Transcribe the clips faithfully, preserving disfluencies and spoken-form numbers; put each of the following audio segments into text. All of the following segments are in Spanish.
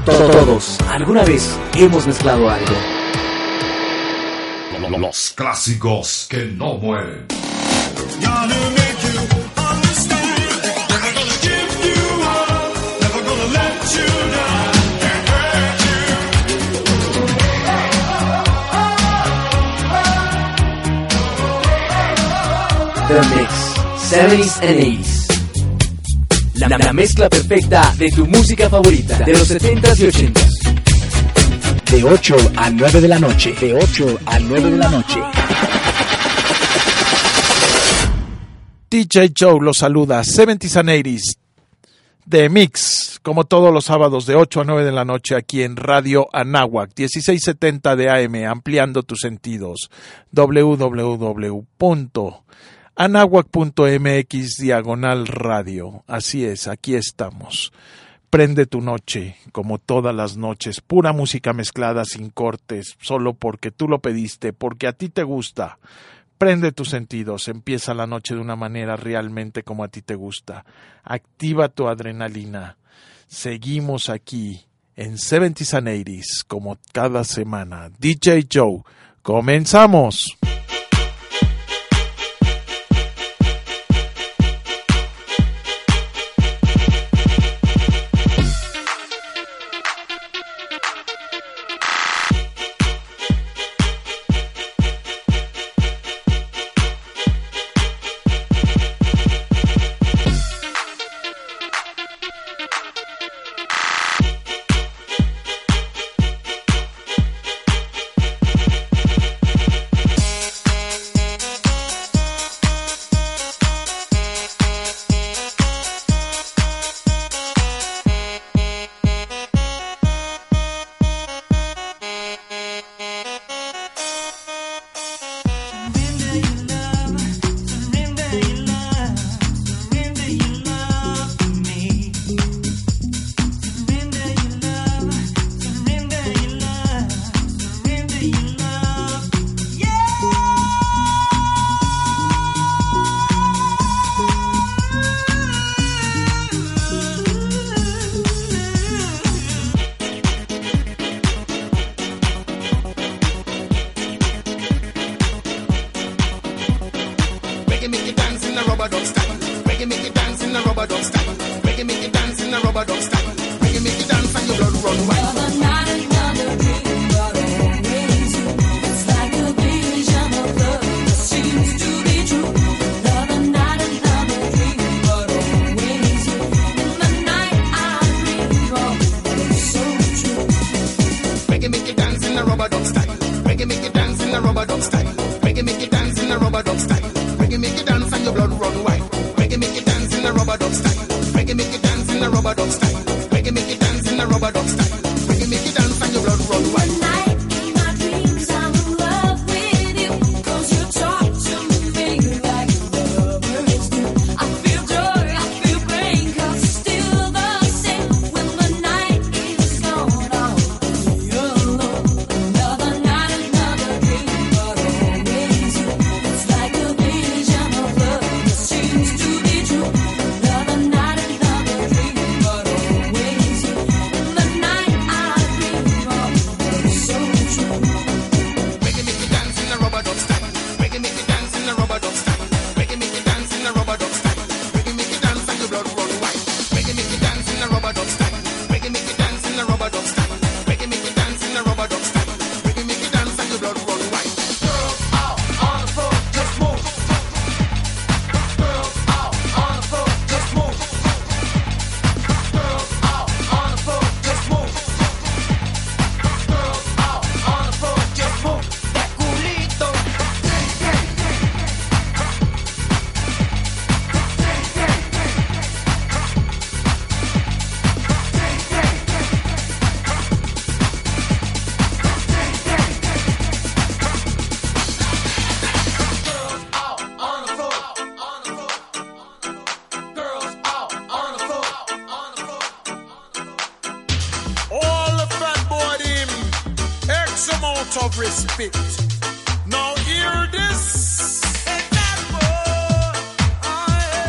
Todos, alguna vez, hemos mezclado algo. Los clásicos que no mueren. The Mix, seventies and eighties. La, la mezcla perfecta de tu música favorita de los setentas y ochentas. De ocho a nueve de la noche. De ocho a nueve de la noche. D J Joe los saluda. seventies and eighties. The Mix, como todos los sábados de ocho a nueve de la noche aquí en Radio Anáhuac, dieciséis setenta de A M, ampliando tus sentidos. w w w punto anáhuac punto m x diagonal radio. Así es, aquí estamos. Prende tu noche, como todas las noches, pura música mezclada sin cortes, solo porque tú lo pediste, porque a ti te gusta. Prende tus sentidos, empieza la noche de una manera realmente como a ti te gusta. Activa tu adrenalina. Seguimos aquí en seventies and eighties, como cada semana. D J Joe, comenzamos.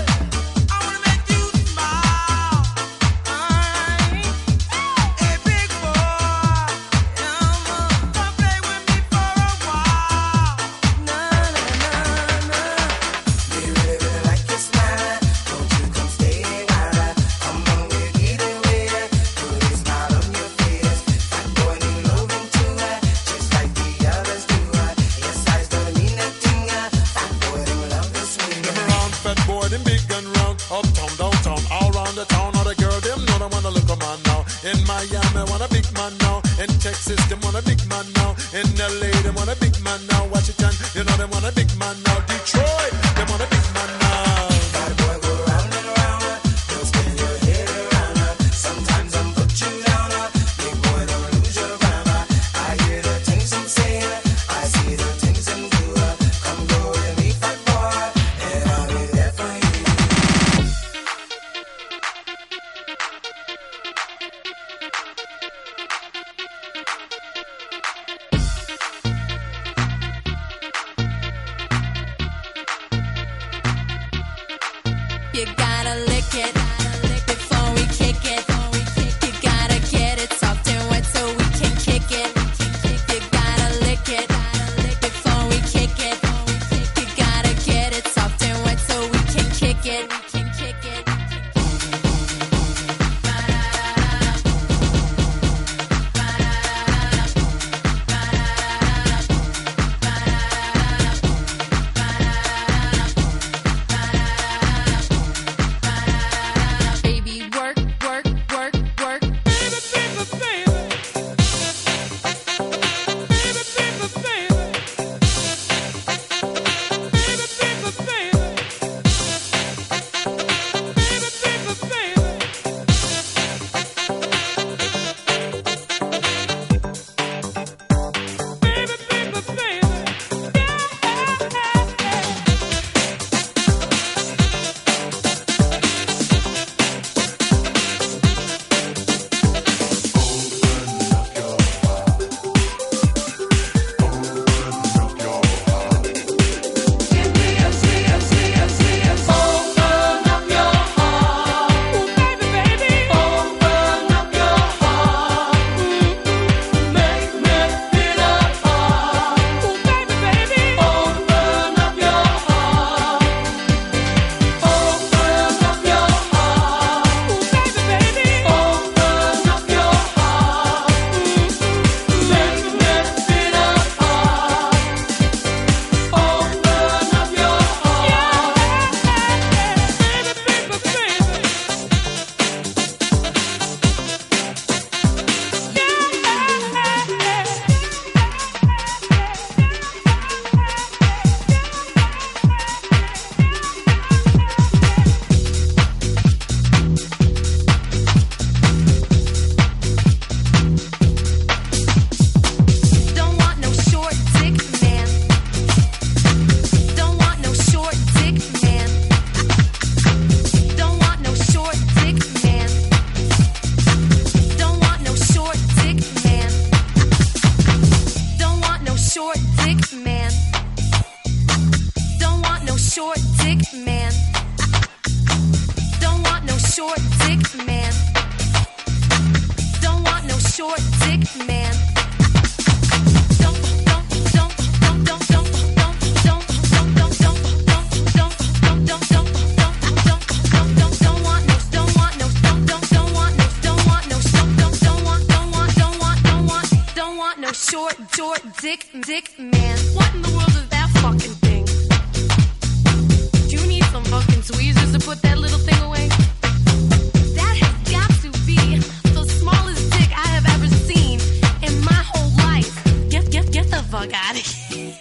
Big Miami want a big man now. In Texas, them want a big man now. In L A, them want a big man now. Washington, you know them want a big man now. Detroit, them want a big man now. Bad boy go round and round. Don't spin your head around. Sometimes I'm put you down. Big boy, don't lose your ground. I hear the things I'm saying. I see the things I'm doing. Come go with me, fat boy, and I'll be there for you. You gotta lick it before we kick it. You gotta get it soft and wet so we can kick it. You gotta lick it before we kick it. You gotta get it soft and wet so we can kick it. We can kick it. Baby, work, work, work, work. Don't want no short dick man. Don't want no short dick man. Don't want no short dick man. Don't want no short dick man. Don't want no short dick man. Don't want no short dick man. Don't want no short dick man. Don't want no short dick man. Don't don't don't don't don't don't don't don't don't don't don't don't don't don't don't want no don't want no don't don't don't want no don't want no don't don't don't want don't want don't want don't want don't want no short short dick dick man. What in the world is that fucking thing? Do you need some fucking tweezers to put that little thing away? That has got to be the smallest dick I have ever seen in my whole life. Get get get the fuck out of here.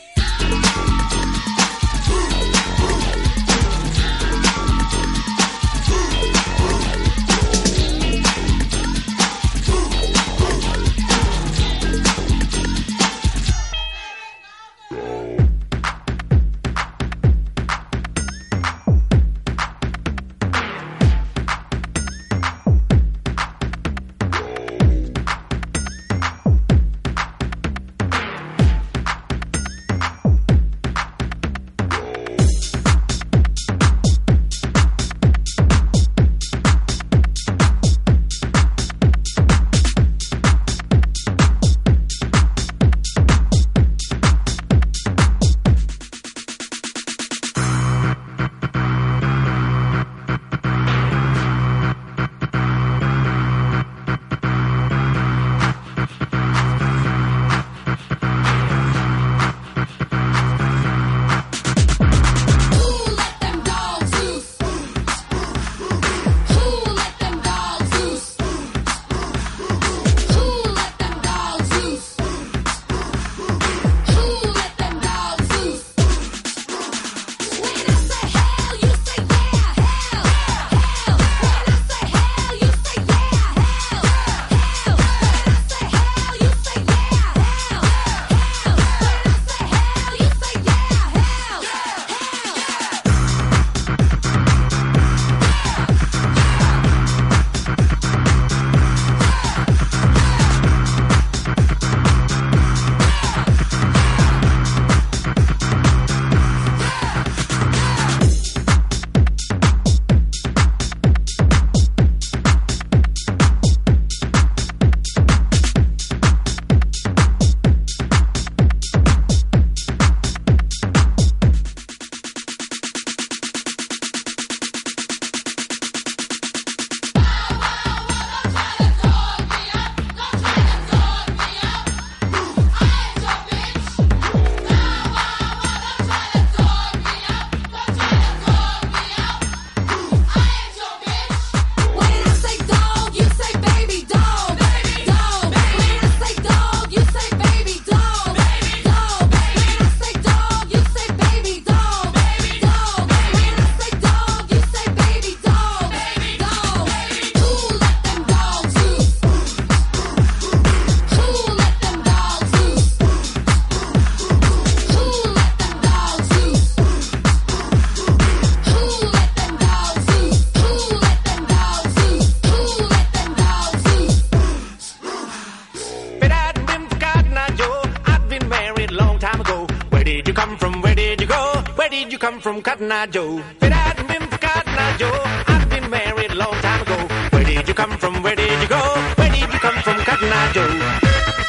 come from? Where did you go? Where did you come from, Cotton Eye Joe? If it hadn't been for Cotton Eye Joe, I'd been married a long time ago. Where did you come from? Where did you go? Where did you come from, Cotton Eye Joe?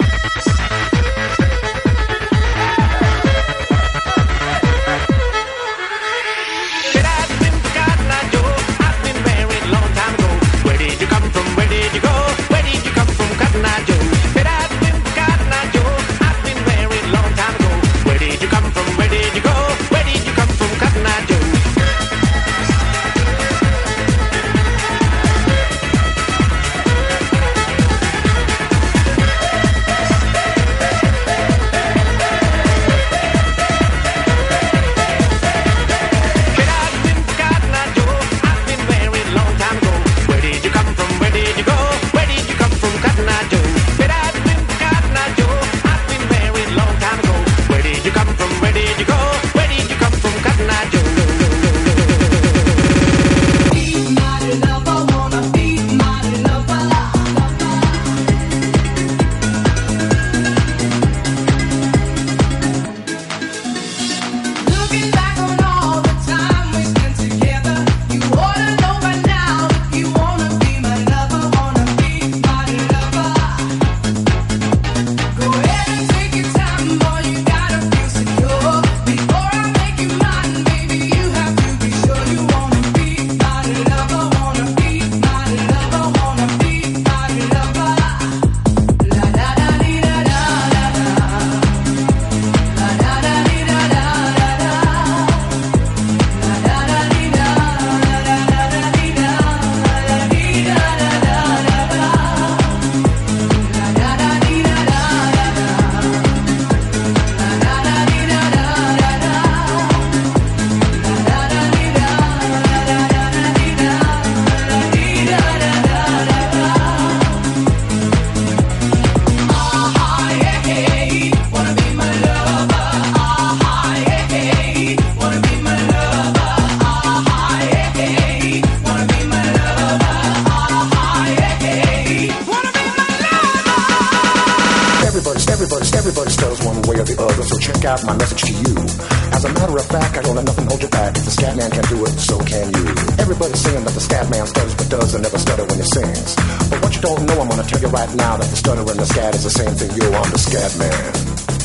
out my message to you. As a matter of fact, I don't let nothing hold you back. If the scat man can do it, so can you. Everybody's saying that the scat man stutters but does and never stutter when he sings. But what you don't know, I'm gonna tell you right now that the stutter and the scat is the same thing. Yo, I'm the scat man.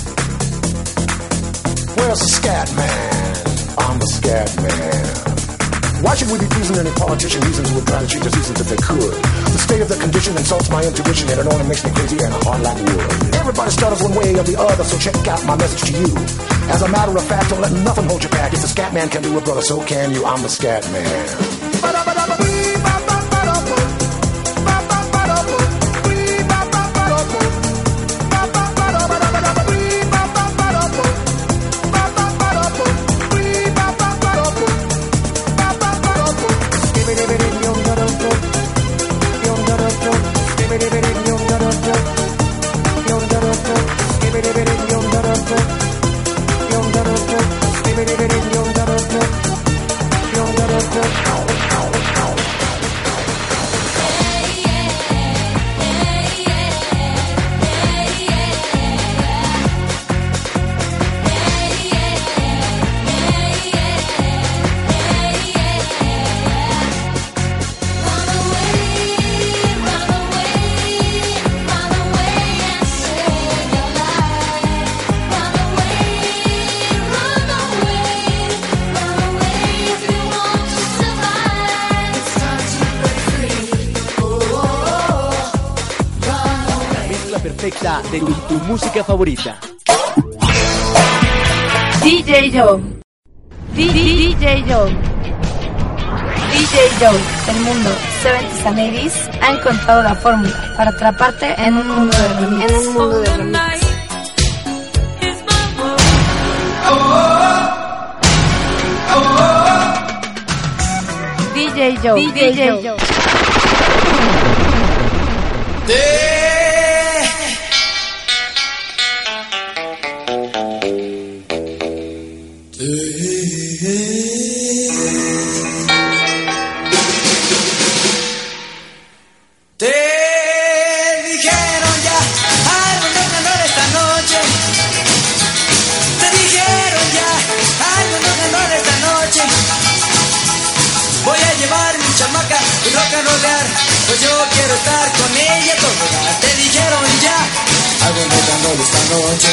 Where's the scat man? I'm the scat man. Why should we be pleasing any politician reasons who would try to cheat diseases if they could? The state of the condition insults my intuition, and it only makes me crazy and hard like wood. Everybody stutters one way or the other, so check out my message to you. As a matter of fact, don't let nothing hold you back. If the scat man can do it, brother, so can you. I'm the scat man. De tu, tu música favorita. D J Joe. D J Joe. D J Joe, el mundo seventies and eighties ha encontrado la fórmula para atraparte en un mundo de remix. En un mundo de remix. D J Joe. D J Joe. Te dijeron ya quiero estar con ella toda. Te dijeron ya, hago un rock and roll esta noche.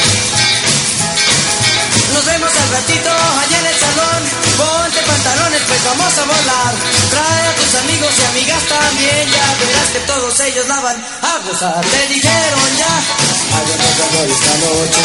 Nos vemos al ratito allá en el salón. Ponte pantalones, pues vamos a volar. Trae a tus amigos y amigas también. Ya verás que todos ellos la van a gozar. Te dijeron ya, hago un rock and roll esta noche.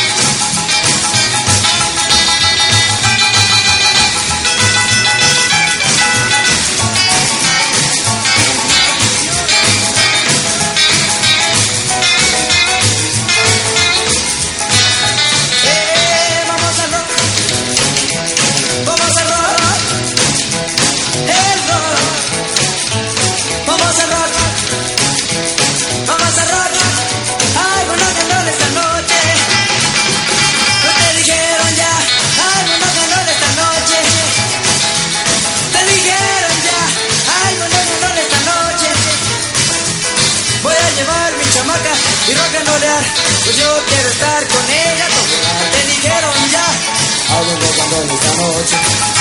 Y rock and rollear, pues yo quiero estar con ella toda. Te dijeron ya, hago un rock and roll esta noche.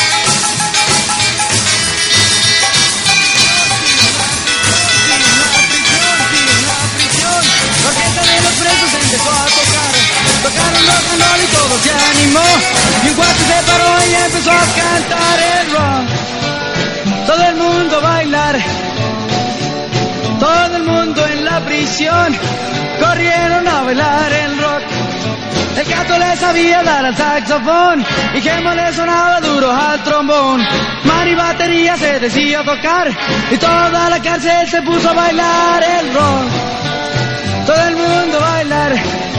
La orquesta de los presos empezó a tocar. Tocaron rock and roll y todo se animó. Y un cuarto se paró y empezó a cantar el rock. Todo el mundo a bailar. Todo el mundo en la prisión corrieron a bailar el rock. El gato le sabía dar al saxofón y Gemo le sonaba duro al trombón. Mari batería se decía tocar y toda la cárcel se puso a bailar el rock. Todo el mundo a bailar.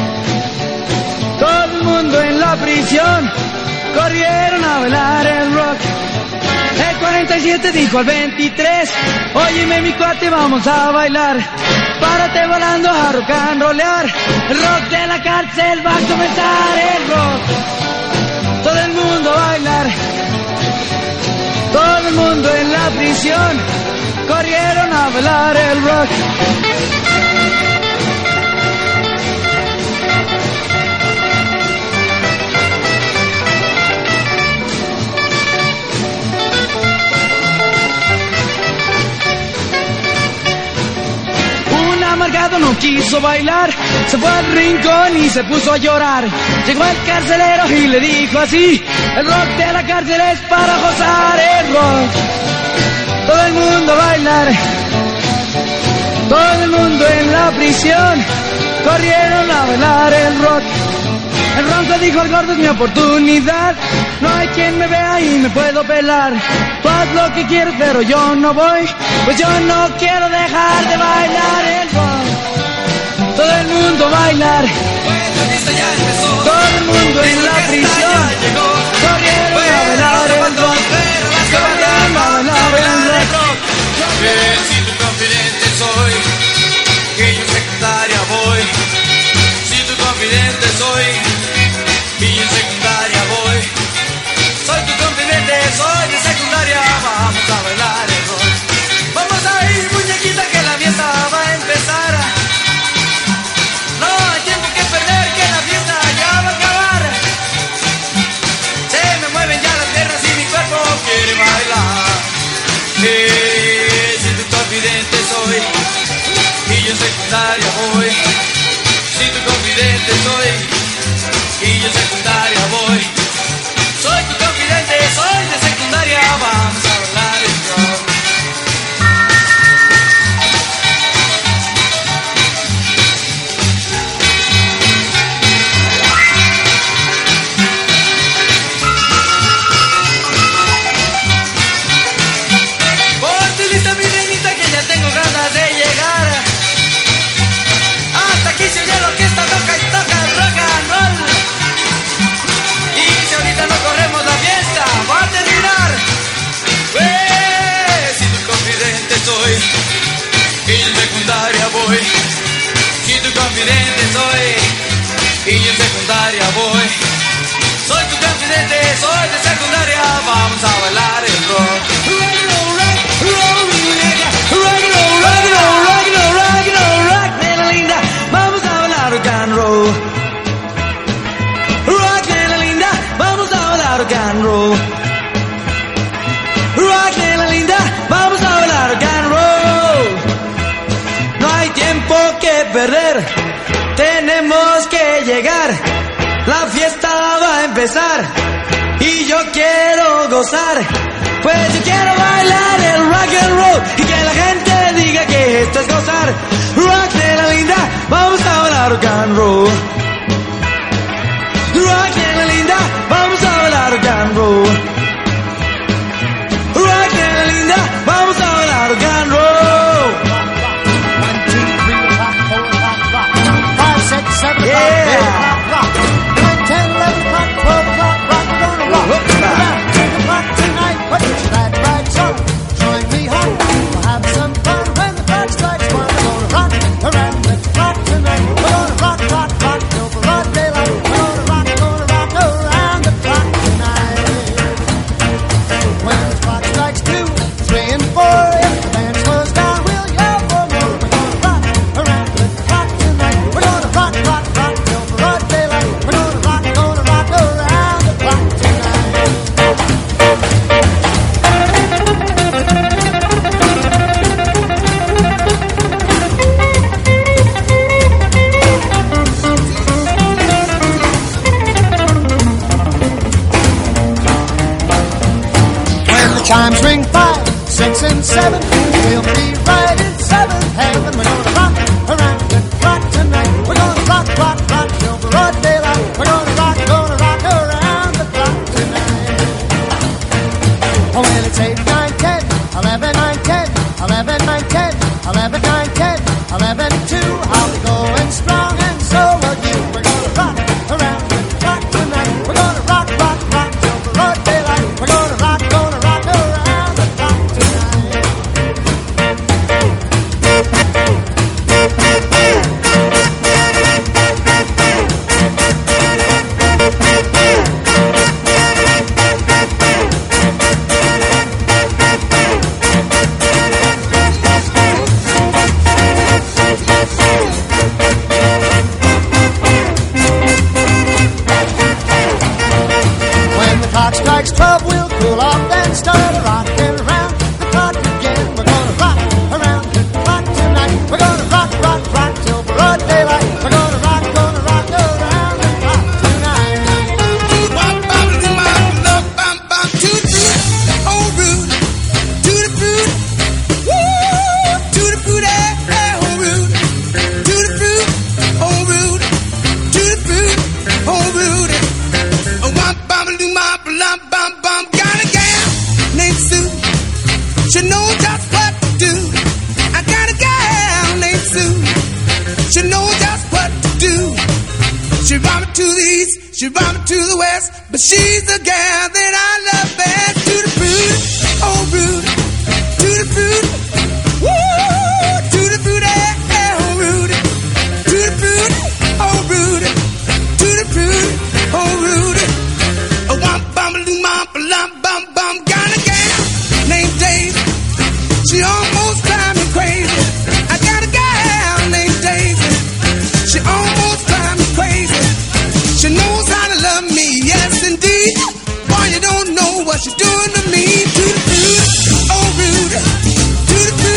Todo el mundo en la prisión corrieron a bailar el rock. El cuarenta y siete dijo al veintitrés, óyeme mi cuate, vamos a bailar. Párate volando a rock and rollear. El rock de la cárcel va a comenzar el rock. Todo el mundo a bailar. Todo el mundo en la prisión corrieron a bailar el rock. Amargado no quiso bailar, se fue al rincón y se puso a llorar. Llegó el carcelero y le dijo así, el rock de la cárcel es para gozar el rock. Todo el mundo a bailar. Todo el mundo en la prisión corrieron a bailar el rock. El ronco dijo al gordo, es mi oportunidad. No hay quien me vea y me puedo pelar. Tú haz lo que quieres pero yo no voy, pues yo no quiero dejar de bailar el rock. Todo el mundo a bailar. Todo el mundo en la prisión corrieron a bailar el rock. Corrieron a bailar el rock. Si tu confidente soy, que yo en secundaria voy. Si tu confidente soy, y yo en secundaria voy. Soy tu confidente, soy de secundaria. Vamos a bailar el rock. Vamos a ir, muñequita, que la fiesta va a empezar. No hay tiempo que perder, que la fiesta ya va a acabar. Se me mueven ya las piernas y mi cuerpo quiere bailar. Eh, si tu confidente soy, y yo en secundaria voy. Si tu confidente soy, y yo en secundaria voy. Soy tu confidente, soy de secundaria. Vamos a bailar el rock. Ponte lista, mi reinita, que ya tengo ganas de llegar. Hasta aquí se oye la orquesta, toca y toca el rock and roll. Y si ahorita no corremos la fiesta, va a terminar. Eh, si tu confidente soy, y yo en secundaria voy. Si tu confidente soy, y yo en secundaria voy. Soy tu confidente, soy de secundaria. Vamos a bailar el rock. Vamos a bailar rock and roll. Rock, nena linda, vamos a bailar rock and roll. Rock, nena linda, vamos a bailar rock and roll. perder, tenemos que llegar. La fiesta va a empezar y yo quiero gozar. Pues yo quiero bailar el rock and roll y que la gente diga que esto es gozar. Rock de la linda, vamos a bailar rock and roll. Rock de la linda, vamos a bailar rock and roll. Rock de la linda, vamos a bailar rock and roll. One, two, three, rock, four, rock, rock. Five, six, seven, Yeah. rock, eight, rock, rock. Nine, ten, eleven, rock, twelve, rock, rock. We're gonna rock around the clock tonight. Put your glad rags on, join me home. We'll have some fun when the clock strikes one. We're gonna rock around the clock tonight. We're gonna rock, rock, rock till broad daylight. We're gonna rock, gonna rock around the clock tonight. When the clock strikes two, three, and four, if the band slows down, we'll yell for more. We're gonna rock around the clock tonight. We're gonna rock, rock, rock till broad daylight. We're gonna rock, gonna rock around the clock tonight. When the chimes ring five, six, and seven, we'll be right in seventh heaven. We're gonna rock around the clock tonight. We're gonna rock, rock, rock till broad daylight. We're gonna rock, gonna rock around the clock tonight. Oh, when it's eight, nine, ten, eleven, nine, ten, eleven, nine, ten, eleven, nine, ten, eleven, two, I'll be going strong and so will you. We're gonna rock around the clock tonight. We're gonna rock, rock, rock till broad daylight. We're gonna rock, gonna rock around the clock tonight. When the clock strikes twelve, we'll cool off and start rocking around the clock again. We're gonna rock around the clock tonight. We're gonna rock, rock, rock till broad daylight. We're gonna rock, gonna rock around the clock tonight. Got a gal named Sue. She knows just what to do. I got a gal named Sue. She knows just what to do. She brought me to the east, she brought me to the west, but she's the gal that I love best. To the fruit, oh Rudy, to the fruit, woo, to the fruit, eh, eh, oh Rudy, to the fruit, oh Rudy, to the fruit, oh Rudy. A womp bum doo mom bum bum bum. Got a gal named Daisy. She almost drives me crazy. I got a gal named Daisy. She almost drives me crazy. She knows how to love me, yes indeed. Boy, you don't know what she's doing to me. To the fruit, oh Rudy, to the fruit.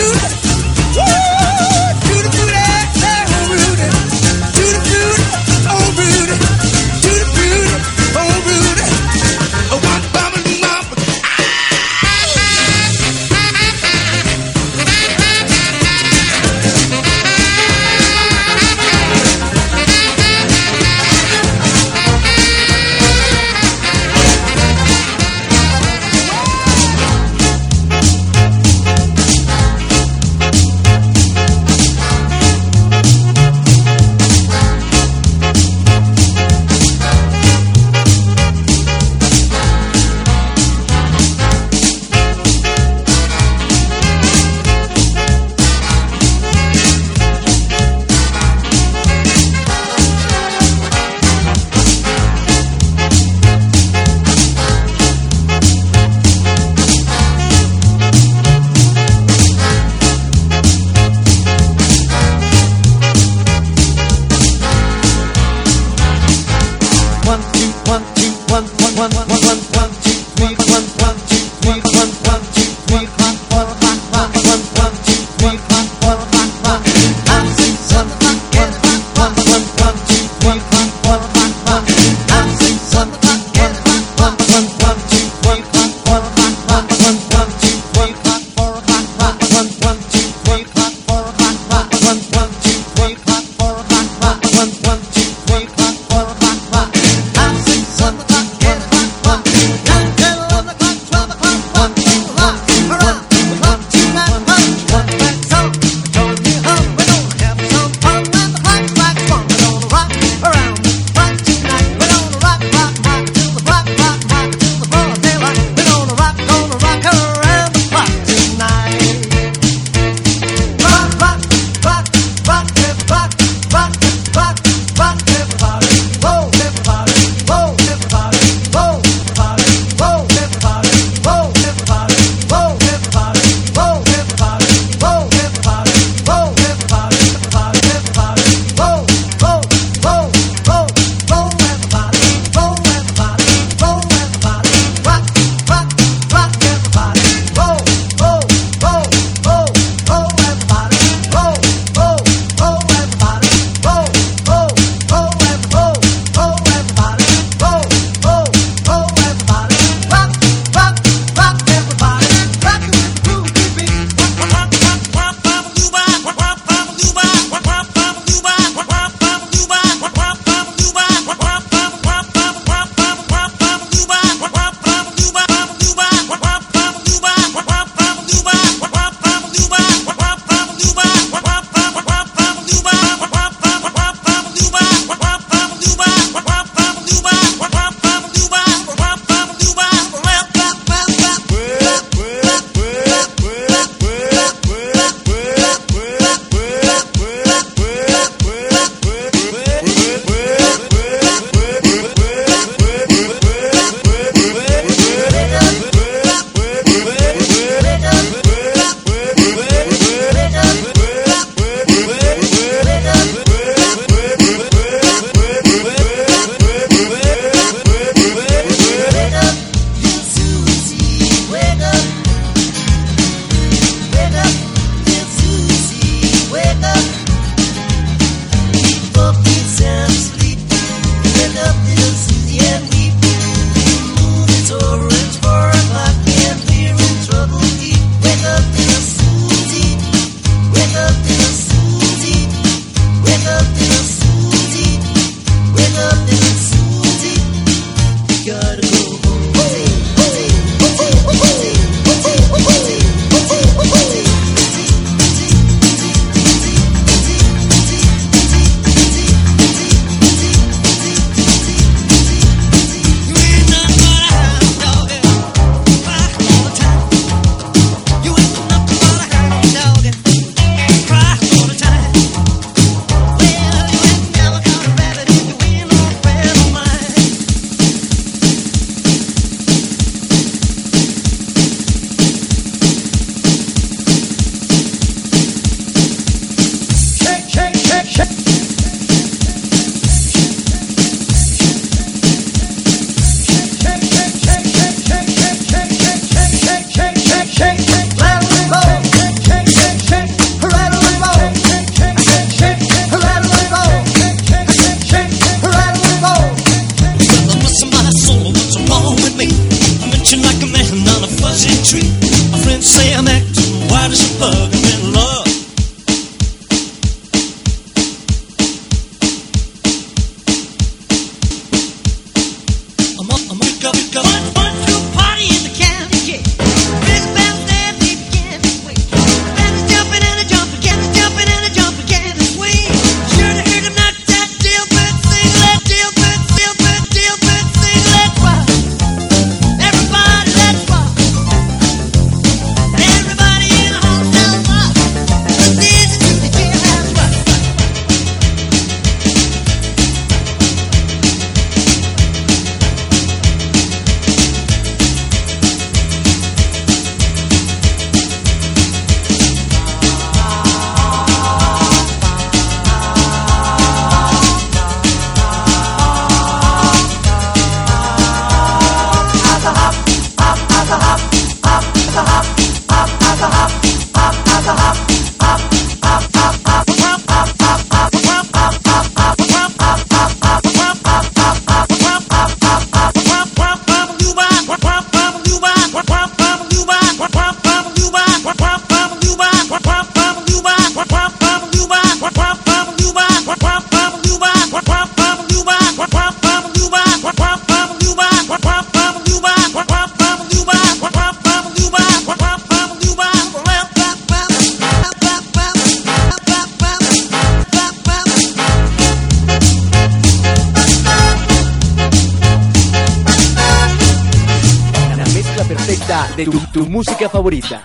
perfecta de tu, tu música favorita.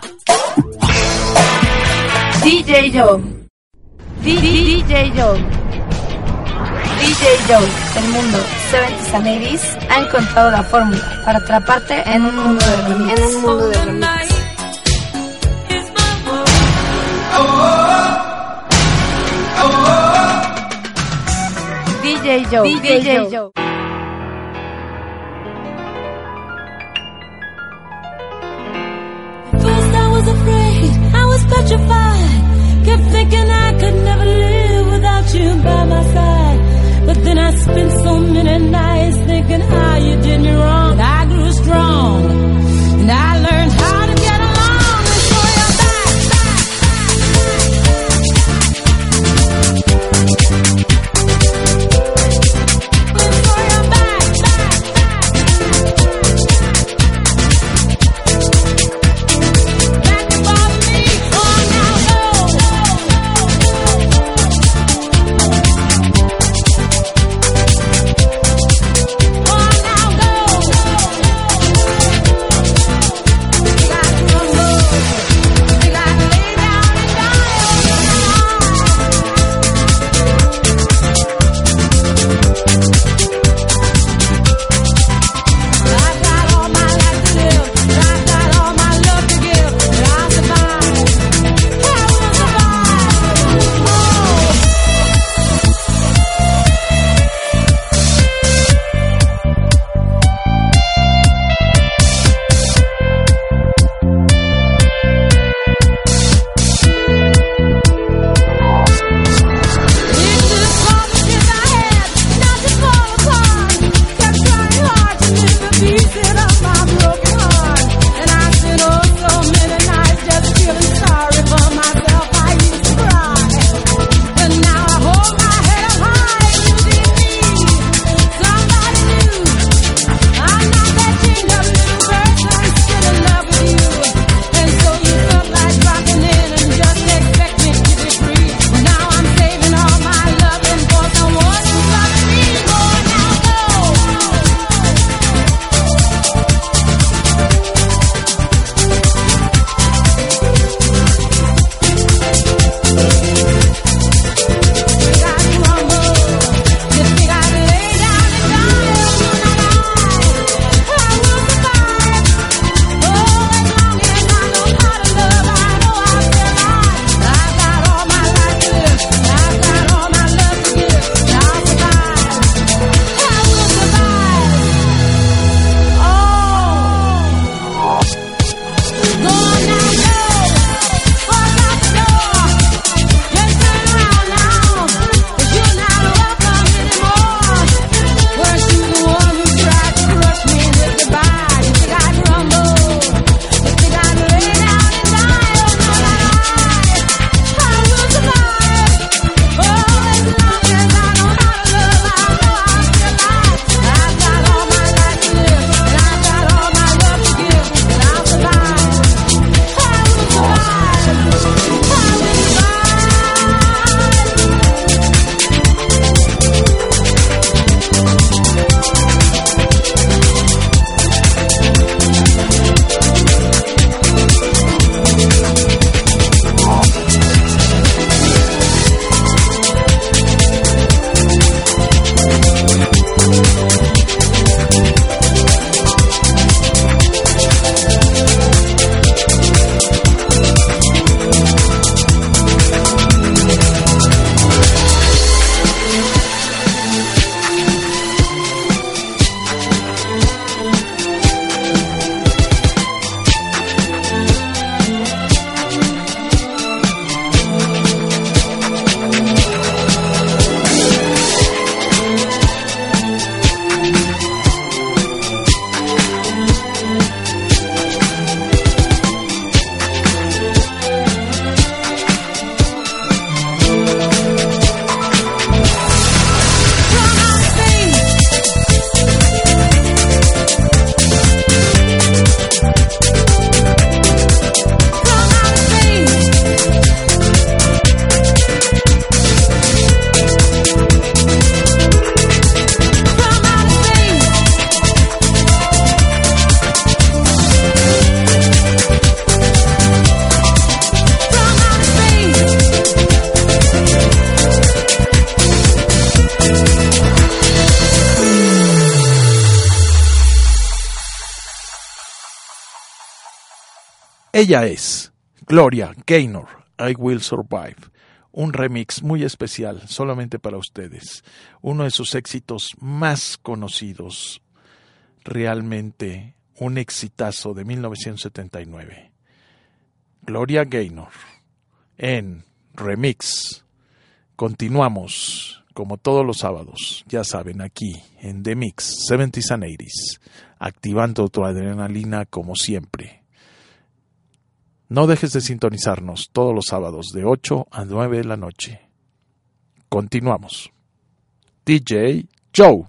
D J Joe. D J Joe. D J Joe del mundo seventies and eighties ha encontrado la fórmula para atraparte en un mundo de remix. En un mundo de remix. D J Joe. D J Joe. First I was afraid, I was petrified. Kept thinking I could never live without you by my side. But then I spent so many nights thinking how you did me wrong. I grew strong, and I learned how to get along. And so you're back, back, back. Ella es Gloria Gaynor, I Will Survive. Un remix muy especial, solamente para ustedes. Uno de sus éxitos más conocidos. Realmente un exitazo de mil novecientos setenta y nueve. Gloria Gaynor en remix. Continuamos, como todos los sábados, ya saben, aquí en The Mix, seventies and eighties, activando tu adrenalina como siempre. No dejes de sintonizarnos todos los sábados de ocho a nueve de la noche. Continuamos. D J Joe.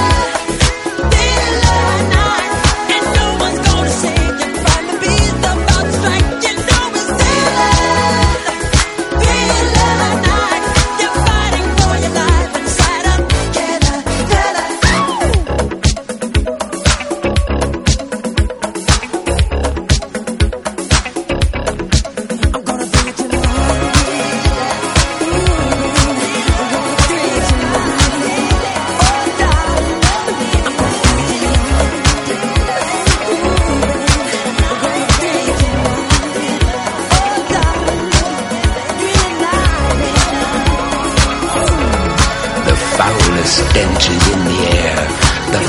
The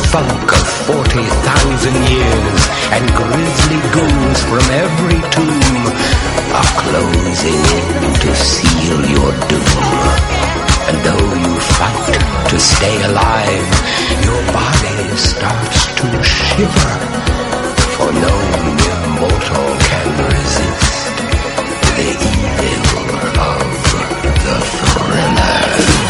funk of forty thousand years, and grisly ghouls from every tomb are closing in to seal your doom. And though you fight to stay alive, your body starts to shiver, for no mere mortal can resist the evil of the thriller.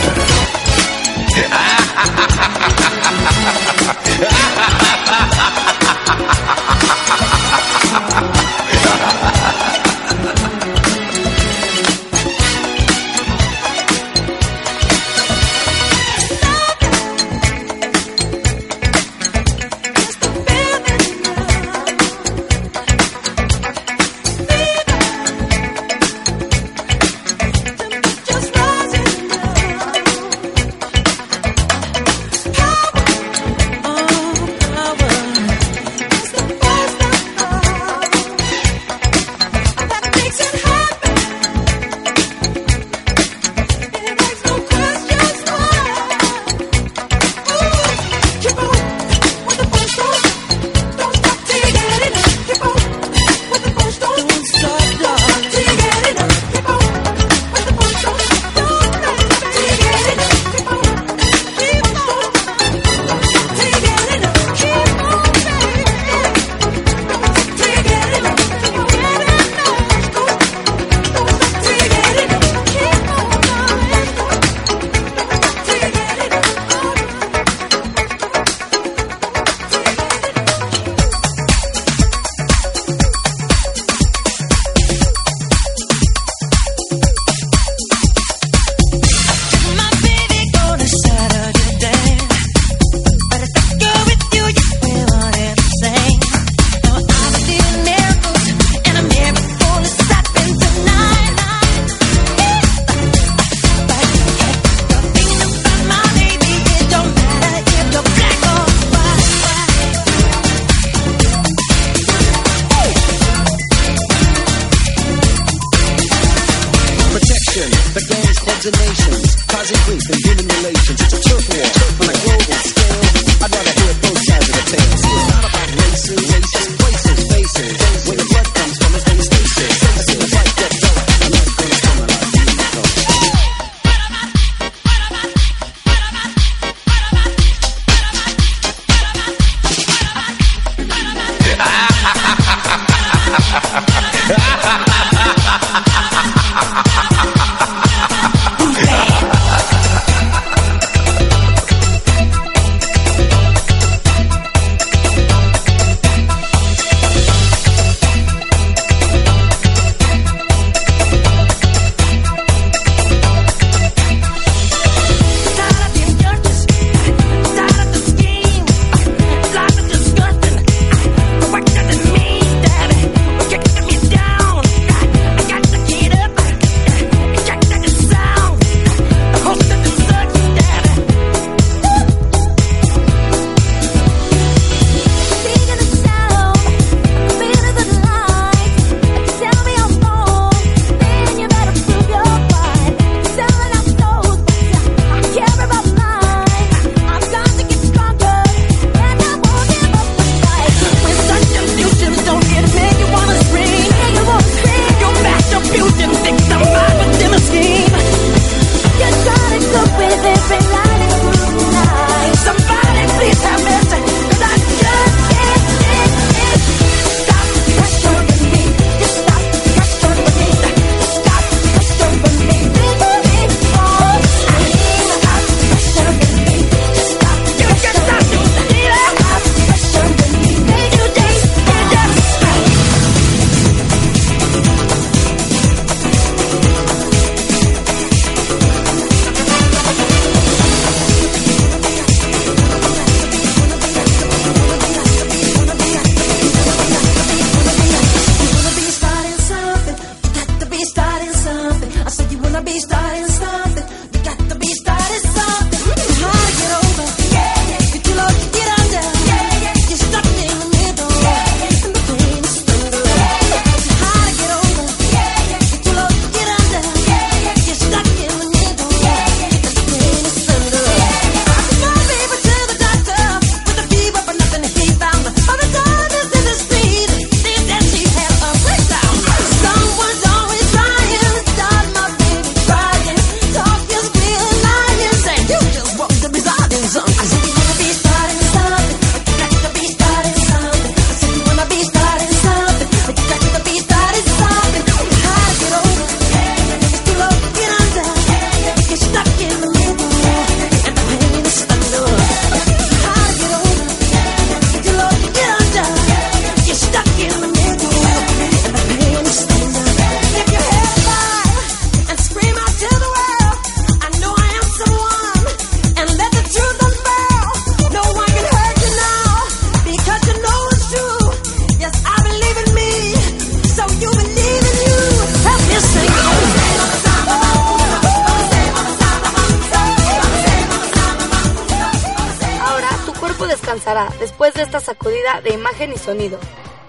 regresará después de esta sacudida de imagen y sonido.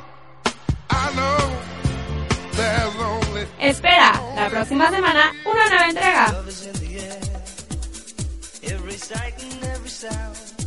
Espera, la próxima semana, una nueva entrega. Every sight and every sound.